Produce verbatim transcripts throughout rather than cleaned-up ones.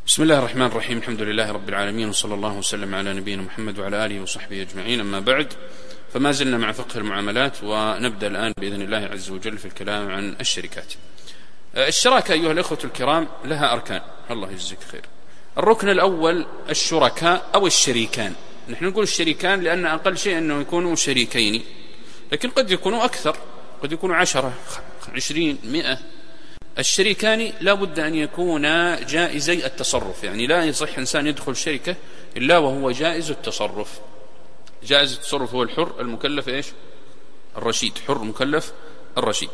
بسم الله الرحمن الرحيم. الحمد لله رب العالمين، وصلى الله وسلم على نبينا محمد وعلى آله وصحبه أجمعين. أما بعد، فما زلنا مع فقه المعاملات، ونبدأ الآن بإذن الله عز وجل في الكلام عن الشركات. الشراكة أيها الأخوة الكرام لها أركان، الله يجزيك خير. الركن الأول الشركاء أو الشريكان. نحن نقول الشريكان لأن أقل شيء أنه يكونوا شريكين، لكن قد يكونوا أكثر، قد يكونوا عشرة عشرين مئة. الشريكان لا بد أن يكونا جائزي التصرف، يعني لا يصح إنسان يدخل شركة إلا وهو جائز التصرف. جائز التصرف هو الحر المكلف إيش؟ الرشيد، حر مكلف الرشيد.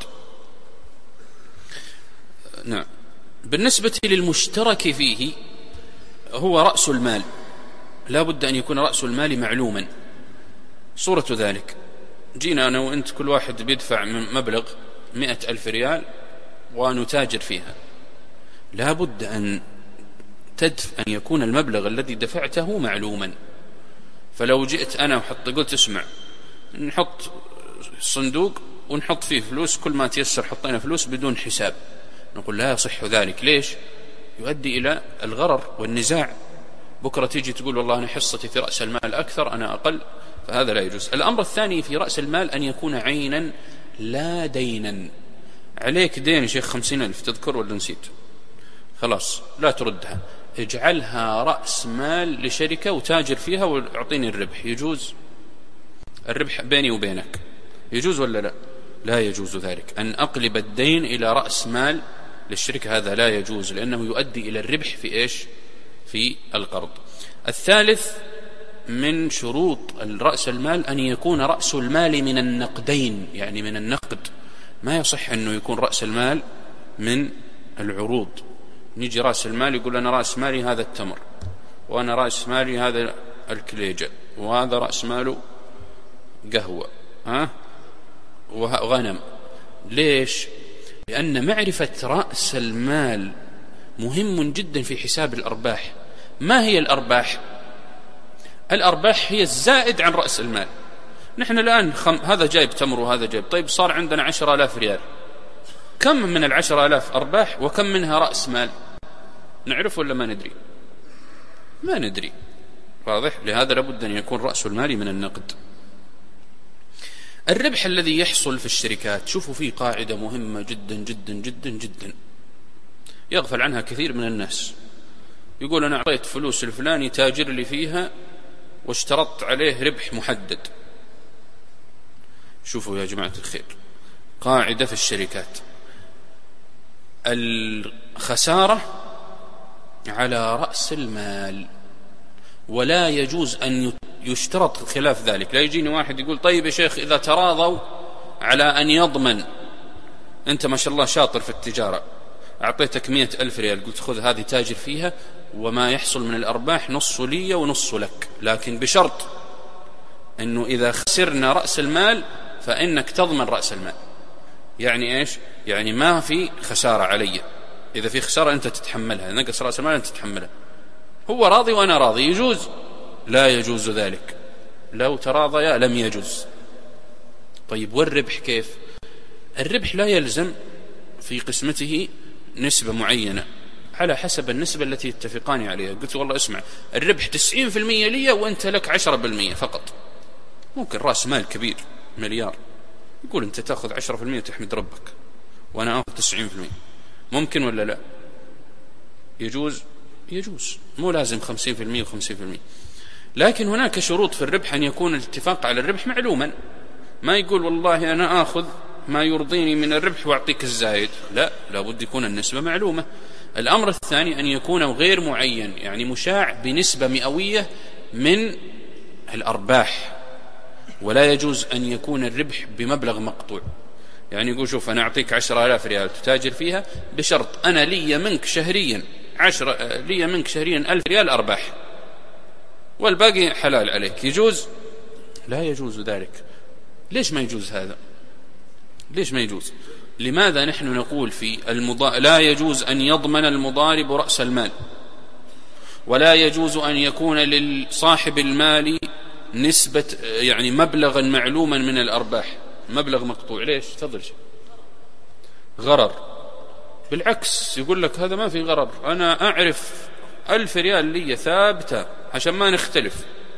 نعم. بالنسبة للمشترك فيه هو رأس المال، لا بد أن يكون رأس المال معلوما. صورة ذلك، جينا أنا وأنت كل واحد بيدفع من مبلغ مئة ألف ريال ونتاجر فيها، لا بد أن تدفع أن يكون المبلغ الذي دفعته معلوما. فلو جئت أنا وحط قلت اسمع نحط صندوق ونحط فيه فلوس، كل ما تيسر حطينا فلوس بدون حساب، نقول لا يصح ذلك. ليش؟ يؤدي إلى الغرر والنزاع. بكرة تيجي تقول والله أنا حصتي في رأس المال أكثر، أنا أقل، فهذا لا يجوز. الأمر الثاني في رأس المال أن يكون عينا لا دينا. عليك دين شيخ خمسين ألف، تذكر ولا نسيت؟ خلاص لا تردها، اجعلها رأس مال لشركة وتاجر فيها واعطيني الربح. يجوز؟ الربح بيني وبينك، يجوز ولا لا؟ لا يجوز ذلك. أن أقلب الدين إلى رأس مال للشركة هذا لا يجوز، لأنه يؤدي إلى الربح في إيش؟ في القرض. الثالث من شروط رأس المال أن يكون رأس المال من النقدين، يعني من النقد. ما يصح أنه يكون رأس المال من العروض. نيجي رأس المال يقول أنا رأس مالي هذا التمر، وأنا رأس مالي هذا الكليجة، وهذا رأس ماله قهوة ها وغنم. ليش؟ لأن معرفة رأس المال مهم جدا في حساب الأرباح. ما هي الأرباح؟ الأرباح هي الزائد عن رأس المال. نحن الآن خم... هذا جايب تمر وهذا جايب، طيب صار عندنا عشر آلاف ريال، كم من العشر آلاف أرباح وكم منها رأس مال؟ نعرف ولا ما ندري؟ ما ندري. واضح؟ لهذا لابد أن يكون رأس المال من النقد. الربح الذي يحصل في الشركات، شوفوا فيه قاعدة مهمة جدا جدا جدا جدا يغفل عنها كثير من الناس. يقول أنا أعطيت فلوس الفلاني تاجر لي فيها واشترطت عليه ربح محدد. شوفوا يا جماعة الخير، قاعدة في الشركات: الخسارة على رأس المال، ولا يجوز أن يشترط خلاف ذلك. لا يجيني واحد يقول طيب يا شيخ إذا تراضوا على أن يضمن، أنت ما شاء الله شاطر في التجارة، أعطيتك مئة ألف ريال قلت خذ هذه تاجر فيها، وما يحصل من الأرباح نص لي ونص لك، لكن بشرط أنه إذا خسرنا رأس المال فإنك تضمن رأس المال. يعني إيش؟ يعني ما في خسارة علي، إذا في خسارة أنت تتحملها، نقص رأس المال أنت تتحملها. هو راضي وأنا راضي، يجوز؟ لا يجوز ذلك. لو تراضيا لم يجوز. طيب والربح كيف؟ الربح لا يلزم في قسمته نسبة معينة، على حسب النسبة التي يتفقان عليها. قلت والله اسمع الربح تسعين في المية لي وأنت لك عشرة بالمية فقط. ممكن رأس مال كبير مليار، يقول أنت تأخذ عشرة في المية تحمد ربك وأنا أخذ تسعين في المية. ممكن ولا لا؟ يجوز؟ يجوز، مو لازم خمسين في المية وخمسين في المية. لكن هناك شروط في الربح، أن يكون الاتفاق على الربح معلوما. ما يقول والله أنا آخذ ما يرضيني من الربح وأعطيك الزايد، لا، لابد يكون النسبة معلومة. الأمر الثاني أن يكون غير معين، يعني مشاع بنسبة مئوية من الأرباح، ولا يجوز أن يكون الربح بمبلغ مقطوع. يعني يقول شوف أنا أعطيك عشر آلاف ريال تتاجر فيها بشرط أنا لي منك شهريا عشرة لي منك شهريا ألف ريال أرباح والباقي حلال عليك. يجوز؟ لا يجوز ذلك. ليش ما يجوز هذا؟ ليش ما يجوز؟ لماذا نحن نقول في المضا... لا يجوز أن يضمن المضارب رأس المال، ولا يجوز أن يكون لصاحب المال نسبة يعني مبلغا معلوما من الأرباح، مبلغ مقطوع. ليش؟ تفضل. غرر. بالعكس يقول لك هذا ما في غرر، أنا أعرف ألف ريال لي ثابتة عشان ما نختلف.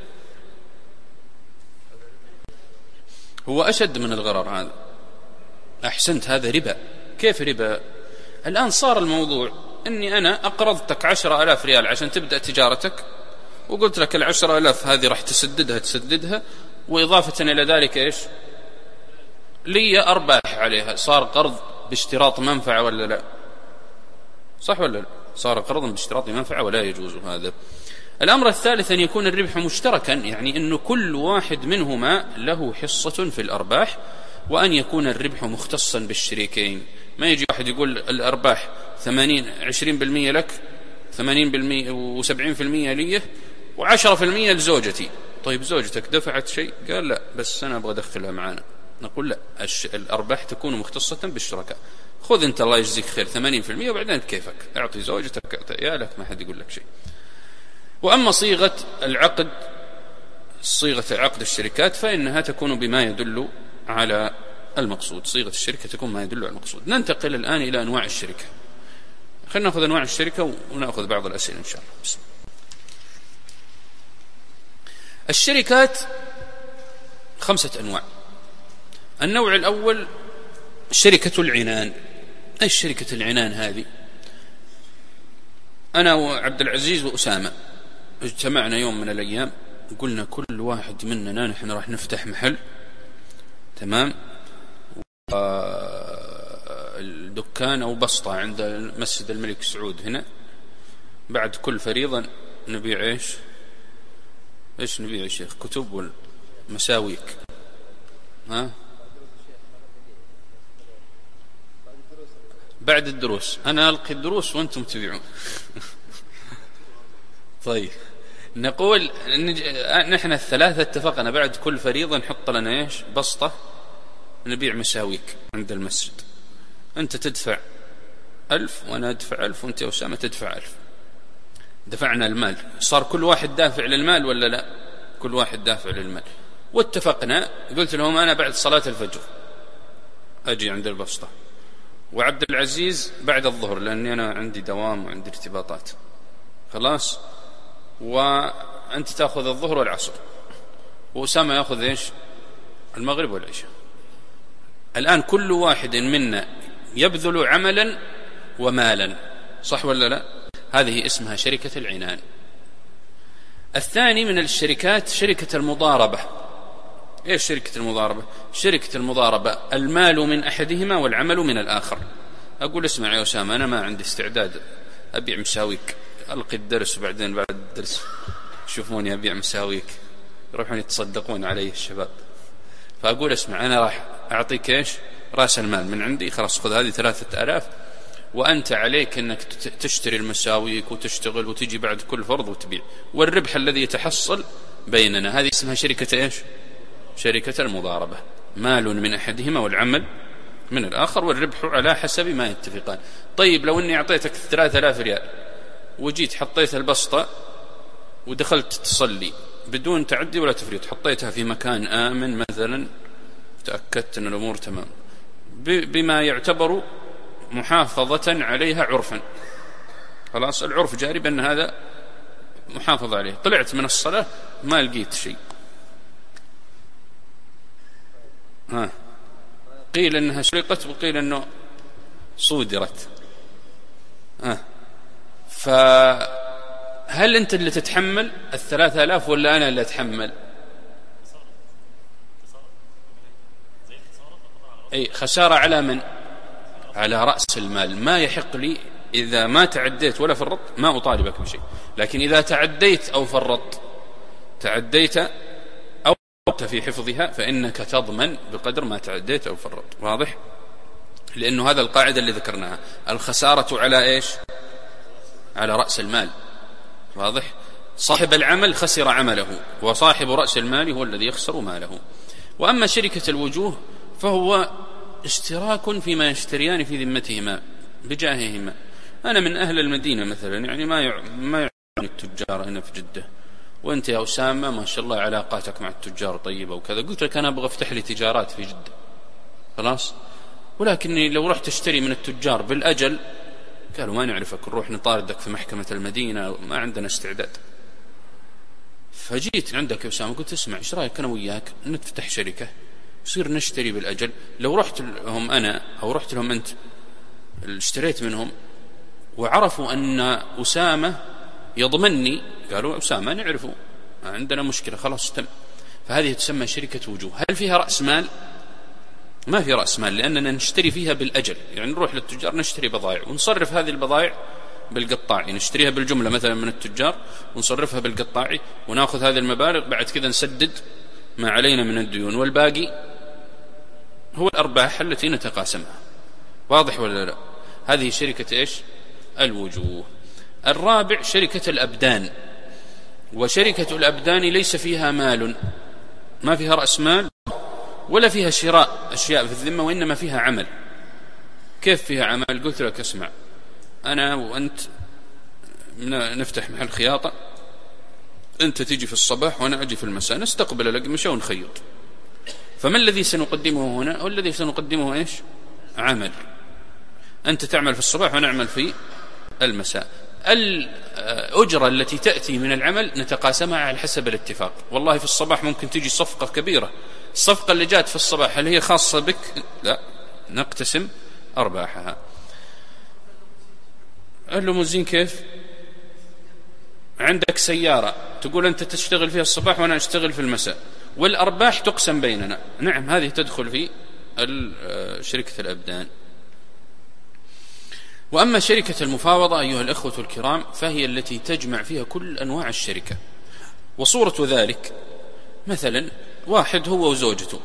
هو أشد من الغرر هذا. أحسنت، هذا ربا. كيف ربا؟ الآن صار الموضوع أني أنا أقرضتك عشرة ألاف ريال عشان تبدأ تجارتك، وقلت لك العشرة ألاف هذه راح تسددها تسددها وإضافة إلى ذلك إيش لي أرباح عليها. صار قرض باشتراط منفعة ولا لا؟ صح ولا لا؟ صار قرضا باشتراط منفعة ولا يجوز هذا. الأمر الثالث أن يكون الربح مشتركا، يعني أن كل واحد منهما له حصة في الأرباح، وأن يكون الربح مختصا بالشريكين. ما يجي واحد يقول الأرباح ثمانين عشرين بالمئة لك، ثمانين بالمئة وسبعين بالمئة لي، وعشرة بالمئة لزوجتي. طيب زوجتك دفعت شيء؟ قال لا، بس أنا أبغى أدخلها معانا. نقول لا، الأرباح تكون مختصة بالشركاء. خذ أنت الله يجزيك خير ثمانين بالمئة وبعدين كيفك أعطي زوجتك أعطي عيالك، ما حد يقول لك شيء. وأما صيغة العقد، صيغة عقد الشركات فإنها تكون بما يدل على المقصود. صيغة الشركة تكون ما يدل على المقصود. ننتقل الآن إلى أنواع الشركة. خلينا نأخذ أنواع الشركة ونأخذ بعض الأسئلة إن شاء الله. بسم الله. الشركات خمسة أنواع. النوع الأول شركة العنان. أي شركة العنان هذه؟ أنا وعبد العزيز وأسامة اجتمعنا يوم من الأيام، قلنا كل واحد مننا نحن راح نفتح محل، تمام، الدكان أو بسطة عند مسجد الملك سعود هنا. بعد كل فريضة نبيع إيش إيش نبيع يا شيخ؟ كتب والمساويك. ها؟ بعد الدروس أنا ألقي الدروس وأنتم تبيعون. طيب نقول نحن الثلاثة اتفقنا بعد كل فريضة نحط لنا إيش؟ بسطة نبيع مساويك عند المسجد. أنت تدفع ألف وأنا أدفع ألف وأنت يا أسامة تدفع ألف. دفعنا المال، صار كل واحد دافع للمال ولا لا؟ كل واحد دافع للمال. واتفقنا، قلت لهم أنا بعد صلاة الفجر أجي عند البسطة، وعبد العزيز بعد الظهر لأني أنا عندي دوام وعندي ارتباطات، خلاص، وأنت تأخذ الظهر والعصر، وأسامة يأخذ إيش؟ المغرب والعشاء. الآن كل واحد منا يبذل عملا ومالا، صح ولا لا؟ هذه اسمها شركة العنان. الثاني من الشركات شركة المضاربة. إيش شركة المضاربة؟ شركة المضاربة المال من أحدهما والعمل من الآخر. أقول اسمع يا أسامة، أنا ما عندي استعداد أبيع مساويك، ألقي الدرس وبعدين بعد الدرس يشوفوني أبيع مساويك، يروحون يتصدقون علي الشباب. فأقول اسمع، أنا راح أعطيك إيش؟ رأس المال من عندي، خلاص خذ هذه ثلاثة آلاف، وأنت عليك أنك تشتري المساويك وتشتغل وتجي بعد كل فرض وتبيع، والربح الذي يتحصل بيننا. هذه اسمها شركة إيش؟ شركة المضاربة، مال من أحدهما والعمل من الآخر، والربح على حسب ما يتفقان. طيب لو أني أعطيتك ثلاثة آلاف ريال وجيت حطيت البسطة ودخلت تصلي بدون تعدي ولا تفريط، حطيتها في مكان آمن مثلا، تأكدت أن الأمور تمام بما يعتبر محافظة عليها عرفا، خلاص العرف جاري بأن هذا محافظة عليه، طلعت من الصلاة ما لقيت شيء، ها، قيل أنها سرقت وقيل أنه صودرت، ها، فهل أنت اللي تتحمل الثلاثة آلاف ولا أنا اللي أتحمل؟ أي خسارة على من؟ على رأس المال. ما يحق لي إذا ما تعديت ولا فرطت ما أطالبك بشيء، لكن إذا تعديت أو فرطت، تعديت أو فرطت في حفظها فإنك تضمن بقدر ما تعديت أو فرطت. واضح؟ لأنه هذا القاعدة اللي ذكرناها، الخسارة على إيش؟ على رأس المال. واضح؟ صاحب العمل خسر عمله، وصاحب رأس المال هو الذي يخسر ماله. وأما شركة الوجوه فهو اشتراك فيما يشتريان في ذمتهما بجاههما. أنا من أهل المدينة مثلا، يعني ما يع... ما يعني التجار هنا في جدة، وأنت يا أسامة ما شاء الله علاقاتك مع التجار طيبة وكذا، قلت لك أنا أبغى أفتح لي تجارات في جدة، خلاص، ولكني لو رحت أشتري من التجار بالأجل قالوا ما نعرفك، نروح نطاردك في محكمة المدينة، ما عندنا استعداد. فجيت عندك يا أسامة قلت اسمع ايش رأيك أنا وياك نفتح شركة نصير نشتري بالأجل. لو رحت لهم أنا أو رحت لهم أنت اشتريت منهم وعرفوا أن أسامة يضمني، قالوا أسامة نعرفه عندنا مشكلة خلاص تم. فهذه تسمى شركة وجوه. هل فيها رأس مال؟ ما في رأس مال، لأننا نشتري فيها بالأجل، يعني نروح للتجار نشتري بضائع ونصرف هذه البضائع بالقطاعي، نشتريها بالجملة مثلا من التجار ونصرفها بالقطاعي ونأخذ هذه المبالغ، بعد كذا نسدد ما علينا من الديون، والباقي هو الأرباح التي نتقاسمها. واضح ولا لا؟ هذه شركة إيش؟ الوجوه. الرابع شركة الأبدان. وشركة الأبدان ليس فيها مال، ما فيها رأس مال ولا فيها شراء أشياء في الذمة، وإنما فيها عمل. كيف فيها عمل؟ قلت لك اسمع أنا وأنت نفتح محل خياطة، أنت تيجي في الصباح وأنا أجي في المساء، نستقبل الأقمشة ونخيط. فما الذي سنقدمه هنا؟ هو الذي سنقدمه إيش؟ عمل. أنت تعمل في الصباح وأنا أعمل في المساء. الأجرة التي تأتي من العمل نتقاسمها على حسب الاتفاق. والله في الصباح ممكن تيجي صفقة كبيرة، الصفقة اللي جات في الصباح هل هي خاصة بك؟ لا، نقتسم أرباحها. الليموزين كيف؟ عندك سيارة تقول أنت تشتغل فيها الصباح وأنا أشتغل في المساء، والأرباح تقسم بيننا. نعم، هذه تدخل في شركة الأبدان. وأما شركة المفاوضة أيها الأخوة الكرام فهي التي تجمع فيها كل أنواع الشركة. وصورة ذلك مثلا واحد هو وزوجته،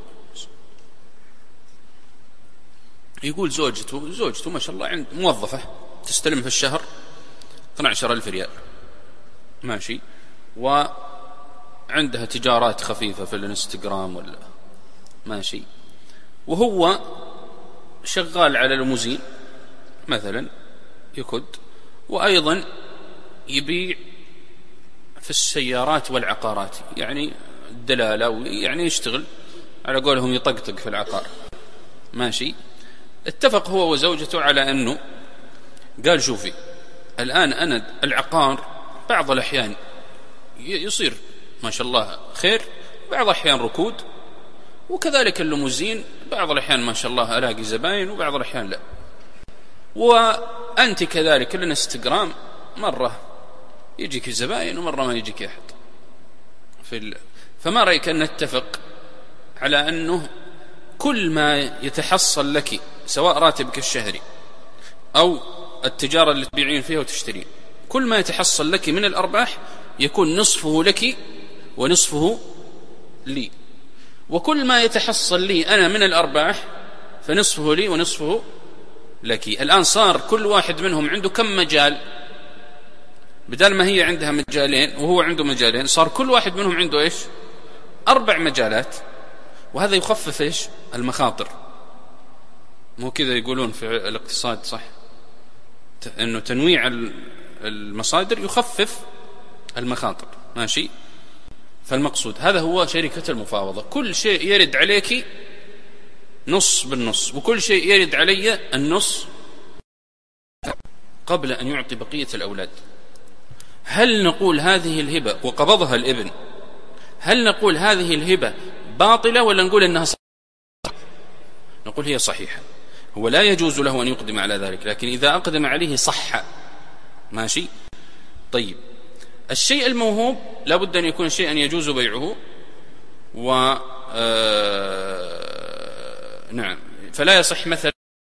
يقول زوجته زوجته ما شاء الله عند موظفة تستلم في الشهر اثني عشر ألف ريال، ماشي، وعندها تجارات خفيفة في الانستغرام ولا ماشي، وهو شغال على ليموزين مثلا يكد، وأيضا يبيع في السيارات والعقارات، يعني الدلالة، يعني يشتغل على قولهم يطقطق في العقار، ماشي. اتفق هو وزوجته على أنه قال شوفي الآن أنا العقار بعض الأحيان يصير ما شاء الله خير، بعض الأحيان ركود، وكذلك الليموزين بعض الأحيان ما شاء الله ألاقي زباين وبعض الأحيان لا، وأنت كذلك الانستغرام مرة يجيك الزباين ومرة ما يجيك أحد في ال... فما رأيك أن نتفق على أنه كل ما يتحصل لك سواء راتبك الشهري أو التجارة اللي تبيعين فيها وتشترين، كل ما يتحصل لك من الأرباح يكون نصفه لك ونصفه لي، وكل ما يتحصل لي أنا من الأرباح فنصفه لي ونصفه لك. الآن صار كل واحد منهم عنده كم مجال؟ بدل ما هي عندها مجالين وهو عنده مجالين، صار كل واحد منهم عنده إيش؟ أربع مجالات. وهذا يخفف إيش؟ المخاطر. مو كذا يقولون في الاقتصاد صح، أنه تنويع المصادر يخفف المخاطر، ماشي. فالمقصود هذا هو شركة المفاوضة، كل شيء يرد عليك نص بالنص، وكل شيء يرد علي النص قبل أن يعطي بقية الأولاد. هل نقول هذه الهبة وقبضها الابن، هل نقول هذه الهبة باطلة ولا نقول إنها صحيحة؟ نقول هي صحيحة. هو لا يجوز له أن يقدم على ذلك، لكن إذا أقدم عليه صح، ماشي. طيب، الشيء الموهوب لا بد أن يكون شيئا يجوز بيعه، و آه... نعم، فلا يصح مثلا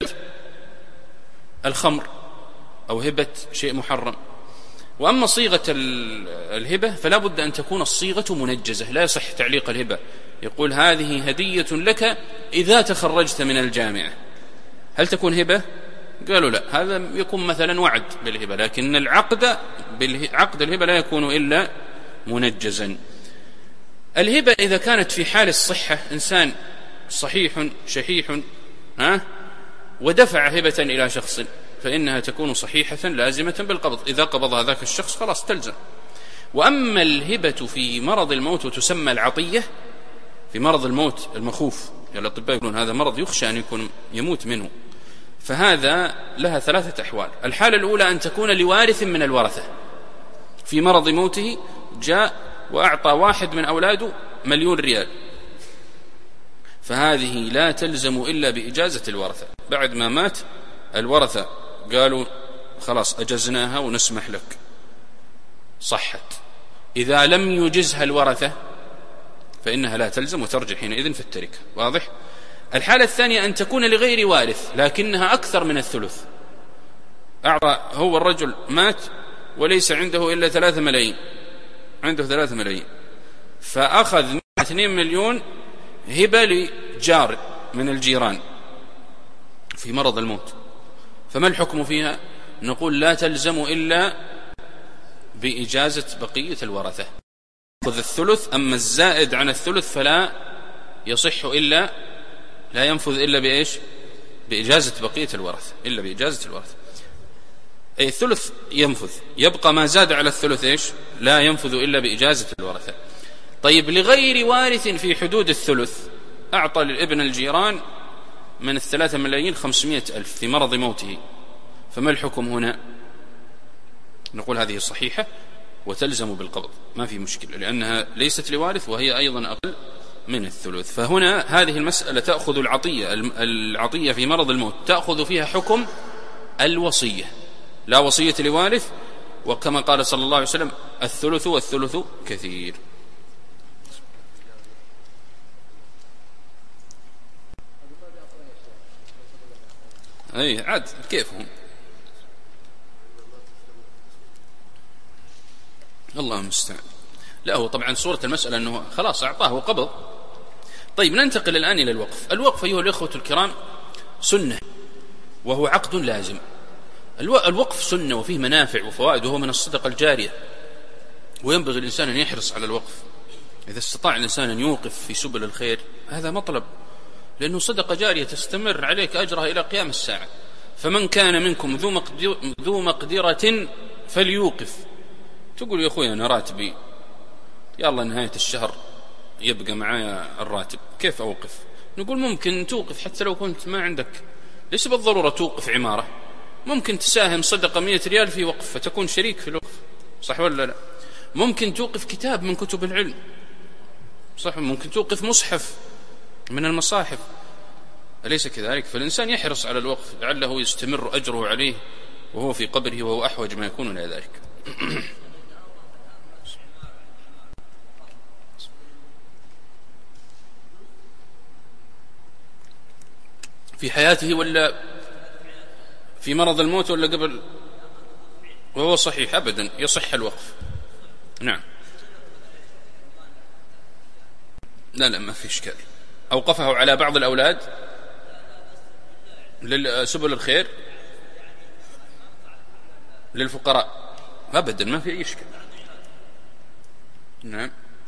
الخمر أو هبة شيء محرم. وأما صيغة الهبة فلا بد أن تكون الصيغة منجزة، لا يصح تعليق الهبة يقول هذه هدية لك إذا تخرجت من الجامعة، هل تكون هبة؟ قالوا لا، هذا يكون مثلا وعد بالهبة، لكن العقد عقد الهبة لا يكون إلا منجزا. الهبة إذا كانت في حال الصحة، إنسان صحيح شحيح ها ودفع هبة إلى شخص، فإنها تكون صحيحة لازمة بالقبض، إذا قبضها ذاك الشخص خلاص تلزم. وأما الهبة في مرض الموت وتسمى العطية، في مرض الموت المخوف، يعني الأطباء يقولون هذا مرض يخشى أن يكون يموت منه، فهذا لها ثلاثة أحوال. الحالة الأولى أن تكون لوارث من الورثة، في مرض موته جاء وأعطى واحد من أولاده مليون ريال، فهذه لا تلزم إلا بإجازة الورثة. بعد ما مات الورثة قالوا خلاص أجزناها ونسمح لك، صحت. إذا لم يجزها الورثة فإنها لا تلزم وترجع حينئذ في التركة. واضح؟ الحالة الثانية أن تكون لغير وارث لكنها أكثر من الثلث. أعطى هو الرجل مات وليس عنده إلا ثلاثة ملايين، عنده ثلاثة ملايين، فأخذ اثنين مليون هبة لجار من الجيران في مرض الموت، فما الحكم فيها؟ نقول لا تلزم إلا بإجازة بقية الورثة، خذ الثلث، أما الزائد عن الثلث فلا يصح إلا لا ينفذ إلا بإيش؟ بإجازة بقية الورثة، إلا بإجازة الورثة. أي الثلث ينفذ، يبقى ما زاد على الثلث إيش؟ لا ينفذ إلا بإجازة الورثة. طيب لغير وارث في حدود الثلث، أعطى للابن الجيران من الثلاثة ملايين خمسمائة ألف في مرض موته، فما الحكم هنا؟ نقول هذه صحيحة وتلزم بالقبض، ما في مشكلة، لأنها ليست لوارث وهي أيضا أقل من الثلث. فهنا هذه المسألة تأخذ العطية العطية في مرض الموت تأخذ فيها حكم الوصية، لا وصية لوارث، وكما قال صلى الله عليه وسلم الثلث والثلث كثير. أي عاد كيفهم، الله المستعان. لا هو طبعا صورة المسألة أنه خلاص أعطاه وقبض. طيب ننتقل الآن إلى الوقف. الوقف أيها الإخوة الكرام سنة وهو عقد لازم. الوقف سنة وفيه منافع وفوائد وهو من الصدقة الجارية، وينبغي الإنسان أن يحرص على الوقف. إذا استطاع الإنسان أن يوقف في سبل الخير هذا مطلب، لأنه صدقة جارية تستمر عليك أجرها إلى قيام الساعة. فمن كان منكم ذو مقدرة فليوقف. تقول يا أخوي أنا راتبي يلا نهاية الشهر يبقى معايا الراتب، كيف أوقف؟ نقول ممكن توقف حتى لو كنت ما عندك، ليس بالضرورة توقف عمارة، ممكن تساهم صدقة مئة ريال في وقف فتكون شريك في الوقف، صح ولا لا؟ ممكن توقف كتاب من كتب العلم، صح؟ ممكن توقف مصحف من المصاحف، أليس كذلك؟ فالإنسان يحرص على الوقف لعله يستمر أجره عليه وهو في قبره وهو أحوج ما يكون إلى ذلك. في حياته ولا في مرض الموت ولا قبل؟ وهو صحيح أبدا يصح الوقف. نعم، لا لا ما في إشكال. أوقفه على بعض الأولاد لسبل الخير للفقراء أبدا ما في أي إشكال. نعم.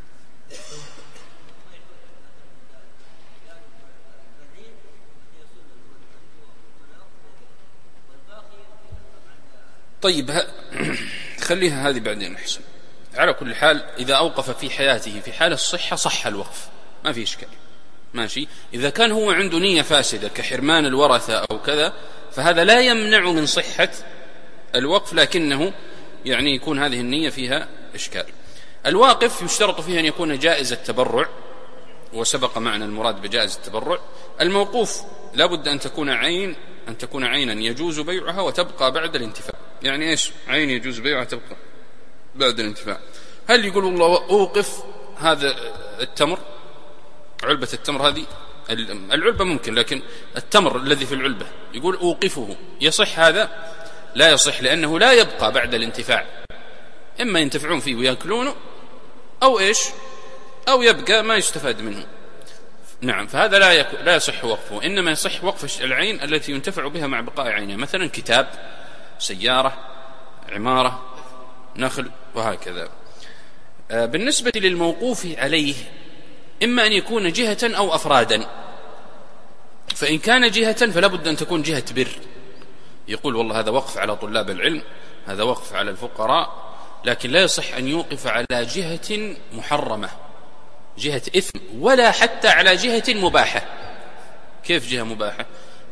طيب ه... خليها هذه بعدين أحسن. على كل حال إذا أوقف في حياته في حال الصحة صح الوقف، ما في إشكال، ماشي. إذا كان هو عنده نية فاسدة كحرمان الورثة أو كذا فهذا لا يمنع من صحة الوقف، لكنه يعني يكون هذه النية فيها إشكال. الواقف يشترط فيه أن يكون جائز التبرع، وسبق معنا المراد بجائز التبرع. الموقوف لا بد أن تكون عين أن تكون عينا يجوز بيعها وتبقى بعد الانتفاع. يعني إيش عين يجوز بيعها تبقى بعد الانتفاع؟ هل يقول والله أوقف هذا التمر، علبة التمر هذه، العلبة ممكن، لكن التمر الذي في العلبة يقول أوقفه، يصح هذا؟ لا يصح، لأنه لا يبقى بعد الانتفاع، إما ينتفعون فيه ويأكلونه أو إيش أو يبقى ما يستفاد منه. نعم، فهذا لا يك... لا يصح وقفه، إنما يصح وقف العين التي ينتفع بها مع بقاء عينها، مثلا كتاب، سيارة، عمارة، نخل، وهكذا. آه بالنسبة للموقوف عليه إما أن يكون جهة أو أفرادا. فإن كان جهة فلا بد أن تكون جهة بر، يقول والله هذا وقف على طلاب العلم، هذا وقف على الفقراء، لكن لا يصح أن يوقف على جهة محرمة، جهة إثم، ولا حتى على جهة مباحة. كيف جهة مباحة؟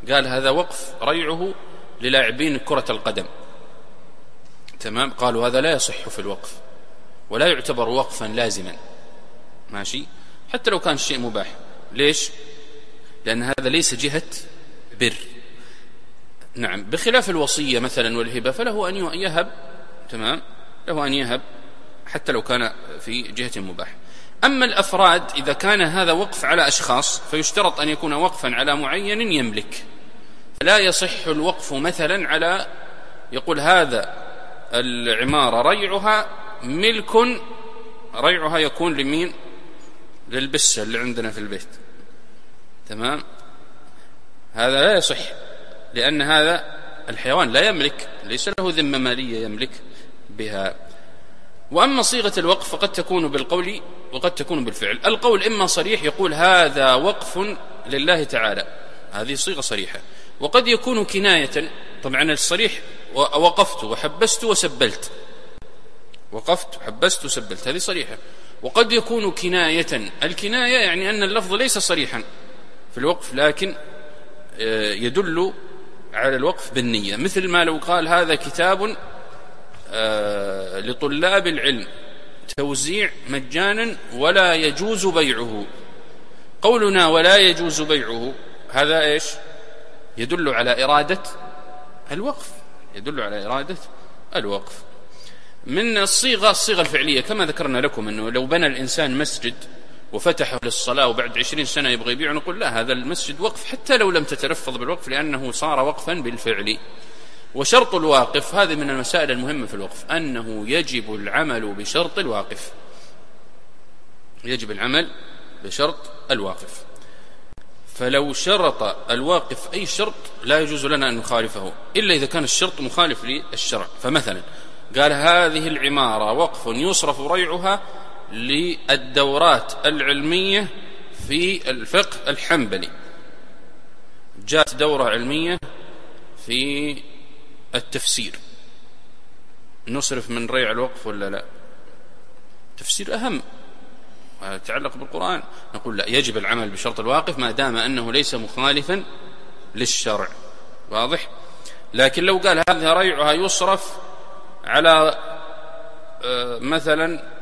قال هذا وقف ريعه للاعبين كرة القدم، تمام، قالوا هذا لا يصح في الوقف ولا يعتبر وقفا لازما، ماشي، حتى لو كان الشيء مباح. ليش؟ لأن هذا ليس جهة بر. نعم، بخلاف الوصية مثلا والهبة فله أن يهب، تمام، له أن يهب حتى لو كان في جهة مباح. أما الأفراد إذا كان هذا وقف على أشخاص فيشترط أن يكون وقفا على معين يملك، فلا يصح الوقف مثلا على، يقول هذا العمارة ريعها ملك، ريعها يكون لمين؟ للبسة اللي عندنا في البيت، تمام، هذا لا يصح لأن هذا الحيوان لا يملك، ليس له ذمة مالية يملك بها. وأما صيغة الوقف فقد تكون بالقول وقد تكون بالفعل. القول إما صريح يقول هذا وقف لله تعالى، هذه صيغة صريحة، وقد يكون كناية. طبعا الصريح وقفت وحبست وسبلت، وقفت وحبست وسبلت، هذه صريحة. وقد يكون كناية، الكناية يعني أن اللفظ ليس صريحا في الوقف لكن يدل على الوقف بالنية، مثل ما لو قال هذا كتاب لطلاب العلم توزيع مجانا ولا يجوز بيعه. قولنا ولا يجوز بيعه هذا إيش؟ يدل على إرادة الوقف، يدل على إرادة الوقف. من الصيغة الصيغة الفعلية كما ذكرنا لكم، أنه لو بنى الإنسان مسجد وفتحه للصلاة وبعد عشرين سنة يبغى يبيع، نقول لا، هذا المسجد وقف حتى لو لم تتلفظ بالوقف لأنه صار وقفا بالفعل. وشرط الواقف، هذه من المسائل المهمة في الوقف، أنه يجب العمل بشرط الواقف، يجب العمل بشرط الواقف. فلو شرط الواقف أي شرط لا يجوز لنا أن نخالفه إلا إذا كان الشرط مخالف للشرع. فمثلا قال هذه العمارة وقف يصرف ريعها للدورات العلمية في الفقه الحنبلي، جاءت دورة علمية في التفسير، نصرف من ريع الوقف ولا لا؟ تفسير أهم يتعلق بالقرآن، نقول لا، يجب العمل بشرط الواقف ما دام أنه ليس مخالفا للشرع، واضح؟ لكن لو قال هذا ريعها يصرف على مثلا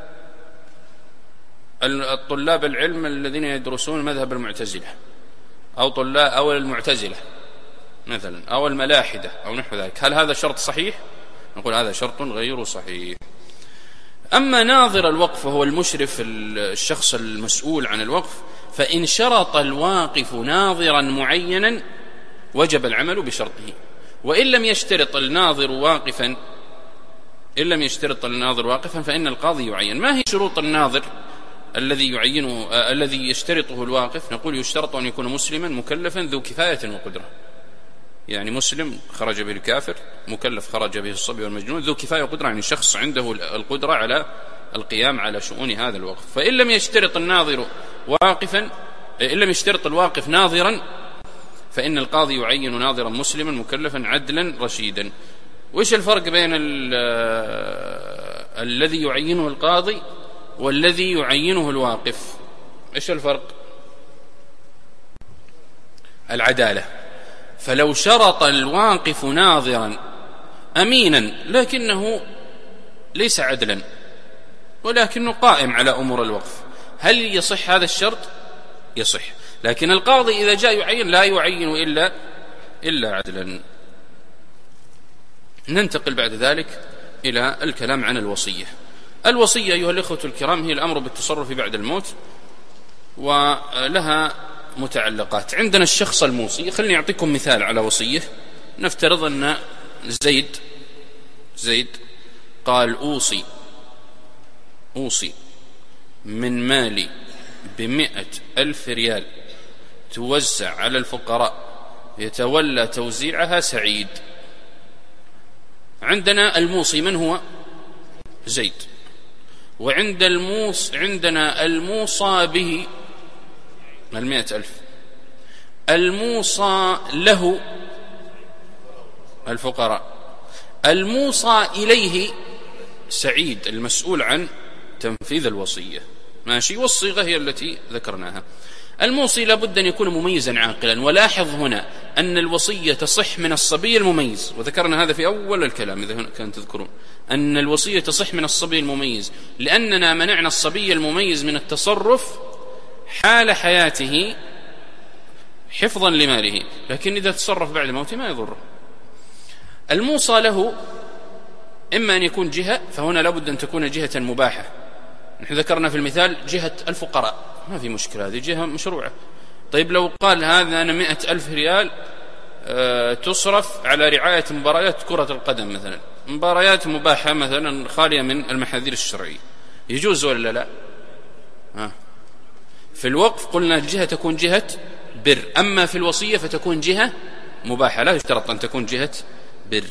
الطلاب العلم الذين يدرسون مذهب المعتزلة أو طلاب أو المعتزلة مثلا أو الملاحدة أو نحو ذلك، هل هذا شرط صحيح؟ نقول هذا شرط غير صحيح. أما ناظر الوقف وهو المشرف الشخص المسؤول عن الوقف، فإن شرط الواقف ناظرا معينا وجب العمل بشرطه، وإن لم يشترط الناظر واقفا إن لم يشترط الناظر واقفا فإن القاضي يعين. ما هي شروط الناظر الذي يعينه آه الذي يشترطه الواقف؟ نقول يشترط أن يكون مسلما مكلفا ذو كفاية وقدرة، يعني مسلم خرج به الكافر، مكلف خرج به الصبي والمجنون، ذو كفاية وقدرة يعني شخص عنده القدرة على القيام على شؤون هذا الوقف. فإن لم يشترط الناظر واقفا إن لم يشترط الواقف ناظرا فإن القاضي يعين ناظرا مسلما مكلفا عدلا رشيدا. وإيش الفرق بين الذي يعينه القاضي والذي يعينه الواقف؟ إيش الفرق؟ العدالة. فلو شرط الواقف ناظرا أمينا لكنه ليس عدلا ولكنه قائم على أمور الوقف، هل يصح هذا الشرط؟ يصح. لكن القاضي إذا جاء يعين لا يعين إلا إلا عدلا. ننتقل بعد ذلك إلى الكلام عن الوصية. الوصية أيها الإخوة الكرام هي الأمر بالتصرف بعد الموت، ولها متعلقات. عندنا الشخص الموصي، خلني أعطيكم مثال على وصية. نفترض أن زيد زيد قال أوصي أوصي من مالي بمئة ألف ريال توزع على الفقراء، يتولى توزيعها سعيد. عندنا الموصي من هو؟ زيد. وعند الموص عندنا الموصى به المئة ألف، الموصى له الفقراء، الموصى إليه سعيد المسؤول عن تنفيذ الوصية، ماشي. والصيغة هي التي ذكرناها. الموصي لابد أن يكون مميزا عاقلا. ولاحظ هنا أن الوصية تصح من الصبي المميز، وذكرنا هذا في أول الكلام إذا كان تذكرون، أن الوصية تصح من الصبي المميز، لأننا منعنا الصبي المميز من التصرف حال حياته حفظا لماله، لكن إذا تصرف بعد موته ما يضره. الموصى له إما أن يكون جهة، فهنا لابد أن تكون جهة مباحة. نحن ذكرنا في المثال جهة الفقراء، ما في مشكلة، هذه جهة مشروعة. طيب لو قال هذا أنا مئة ألف ريال أه تصرف على رعاية مباريات كرة القدم مثلا، مباريات مباحة مثلا خالية من المحاذير الشرعية، يجوز ولا لا؟ ها. في الوقف قلنا الجهة تكون جهة بر، أما في الوصية فتكون جهة مباحة، لا يشترط أن تكون جهة بر.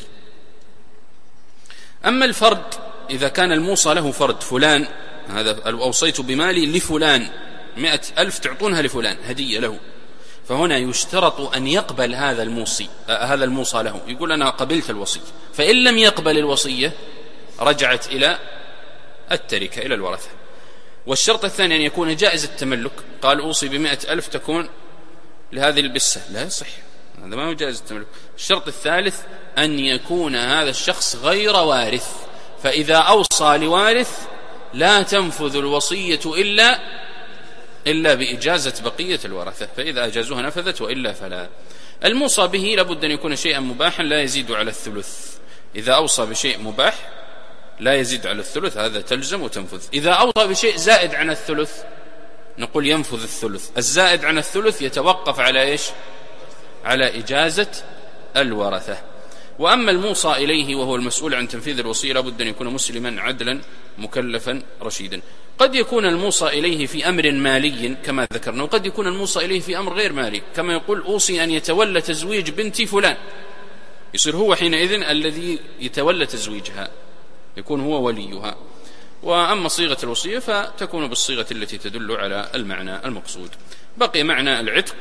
أما الفرد، إذا كان الموصى له فرد فلان، هذا أوصيت بمالي لفلان مئة ألف تعطونها لفلان هدية له، فهنا يشترط أن يقبل هذا الموصي آه هذا الموصى له، يقول أنا قبلت الوصية، فإن لم يقبل الوصية رجعت إلى التركة إلى الورثة. والشرط الثاني أن يكون جائز التملك، قال أوصي بمئة ألف تكون لهذه البسة، لا يصح، هذا ما هو جائز التملك. الشرط الثالث أن يكون هذا الشخص غير وارث، فإذا أوصى لوارث لا تنفذ الوصية إلا إلا بإجازة بقية الورثة، فإذا أجازوها نفذت وإلا فلا. الموصى به لابد أن يكون شيئا مباحا لا يزيد على الثلث، إذا أوصى بشيء مباح لا يزيد على الثلث هذا تلزم وتنفذ. إذا أوصى بشيء زائد عن الثلث نقول ينفذ الثلث، الزائد عن الثلث يتوقف على إيش؟ على إجازة الورثة. وأما الموصى إليه وهو المسؤول عن تنفيذ الوصية لابد أن يكون مسلما عدلا مكلفا رشيدا. قد يكون الموصى إليه في أمر مالي كما ذكرنا، وقد يكون الموصى إليه في أمر غير مالي، كما يقول أوصي أن يتولى تزويج بنتي فلان، يصير هو حينئذ الذي يتولى تزويجها، يكون هو وليها. وأما صيغة الوصية فتكون بالصيغة التي تدل على المعنى المقصود. بقي معنى العتق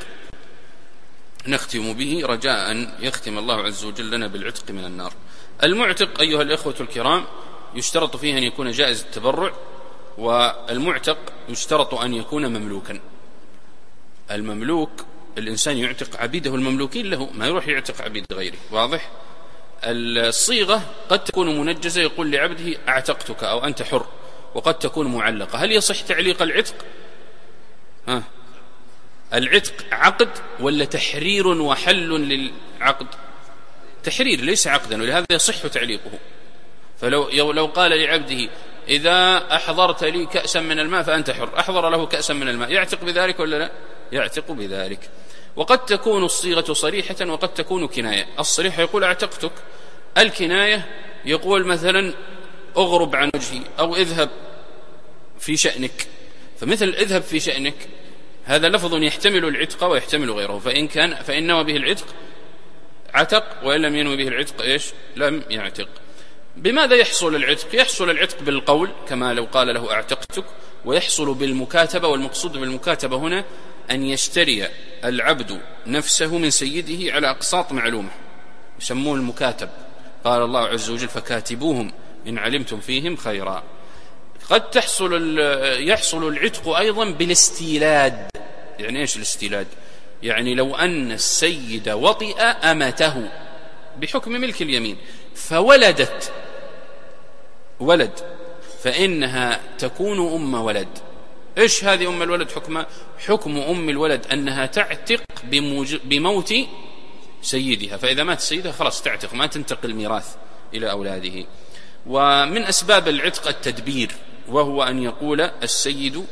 نختم به رجاء أن يختم الله عز وجل لنا بالعتق من النار. المعتق أيها الإخوة الكرام يشترط فيه أن يكون جائز التبرع، والمعتق يشترط أن يكون مملوكا. المملوك الإنسان يعتق عبيده المملوكين له، ما يروح يعتق عبيد غيره، واضح؟ الصيغة قد تكون منجزة، يقول لعبده أعتقتك أو أنت حر، وقد تكون معلقة. هل يصح تعليق العتق؟ ها، العتق عقد ولا تحرير وحل للعقد؟ تحرير ليس عقدا، ولهذا يصح تعليقه. فلو لو قال لعبده إذا أحضرت لي كأسا من الماء فأنت حر، أحضر له كأسا من الماء، يعتق بذلك ولا لا؟ يعتق بذلك. وقد تكون الصيغة صريحة وقد تكون كناية. الصريحة يقول أعتقتك، الكناية يقول مثلا أغرب عن وجهي أو اذهب في شأنك. فمثل اذهب في شأنك هذا لفظ يحتمل العتق ويحتمل غيره، فإن كان فإن نوى به العتق عتق، وإن لم ينوي به العتق إيش؟ لم يعتق. بماذا يحصل العتق؟ يحصل العتق بالقول كما لو قال له أعتقتك، ويحصل بالمكاتبة، والمقصود بالمكاتبة هنا أن يشتري العبد نفسه من سيده على أقساط معلومة، يسمون المكاتب. قال الله عز وجل فكاتبوهم إن علمتم فيهم خيرا. قد تحصل يحصل العتق أيضا بالاستيلاد. يعني إيش الاستيلاد؟ يعني لو أن السيد وطئ أمته بحكم ملك اليمين فولدت ولد، فإنها تكون أم ولد. إيش هذه أم الولد حكمها؟ حكم أم الولد أنها تعتق بموت سيدها، فإذا مات سيدها خلاص تعتق، ما تنتقل ميراث إلى أولاده. ومن أسباب العتق التدبير، وهو أن يقول السيد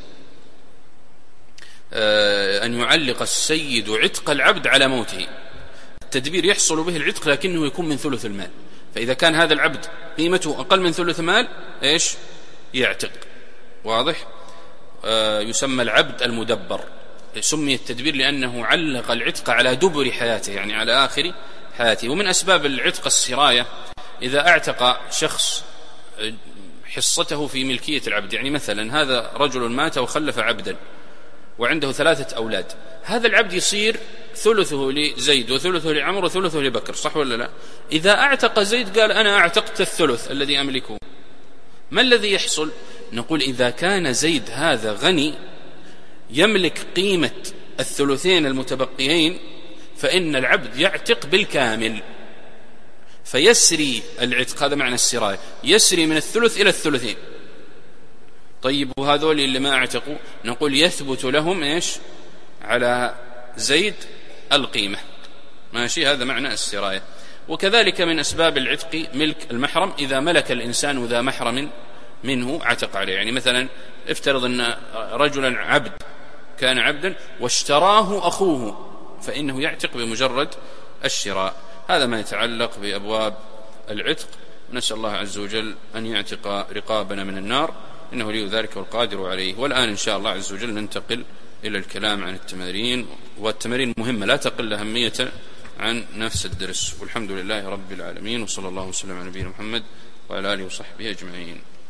أن يعلق السيد عتق العبد على موته. التدبير يحصل به العتق لكنه يكون من ثلث المال، فإذا كان هذا العبد قيمته أقل من ثلث مال إيش؟ يعتق، واضح؟ آه يسمى العبد المدبر. سمي التدبير لأنه علق العتق على دبر حياته، يعني على آخر حياته. ومن أسباب العتق السراية، إذا اعتق شخص حصته في ملكية العبد، يعني مثلا هذا رجل مات وخلف عبدا وعنده ثلاثة أولاد، هذا العبد يصير ثلثه لزيد وثلثه لعمر وثلثه لبكر، صح ولا لا؟ إذا اعتق زيد قال أنا اعتقت الثلث الذي أملكه، ما الذي يحصل؟ نقول إذا كان زيد هذا غني يملك قيمة الثلثين المتبقيين فإن العبد يعتق بالكامل، فيسري العتق. هذا معنى السراية، يسري من الثلث إلى الثلثين. طيب وهذول اللي ما اعتقوا نقول يثبت لهم إيش؟ على زيد القيمة، ماشي؟ هذا معنى السراية. وكذلك من أسباب العتق ملك المحرم، إذا ملك الإنسان ذا محرم منه عتق عليه. يعني مثلا افترض أن رجلا عبد كان عبدا واشتراه أخوه، فإنه يعتق بمجرد الشراء. هذا ما يتعلق بأبواب العتق. نسأل الله عز وجل أن يعتق رقابنا من النار، إنه ولي ذلك والقادر عليه. والآن إن شاء الله عز وجل ننتقل إلى الكلام عن التمارين، والتمارين مهمة لا تقل أهمية عن نفس الدرس. والحمد لله رب العالمين، وصلى الله وسلم على نبينا محمد وعلى آله وصحبه أجمعين.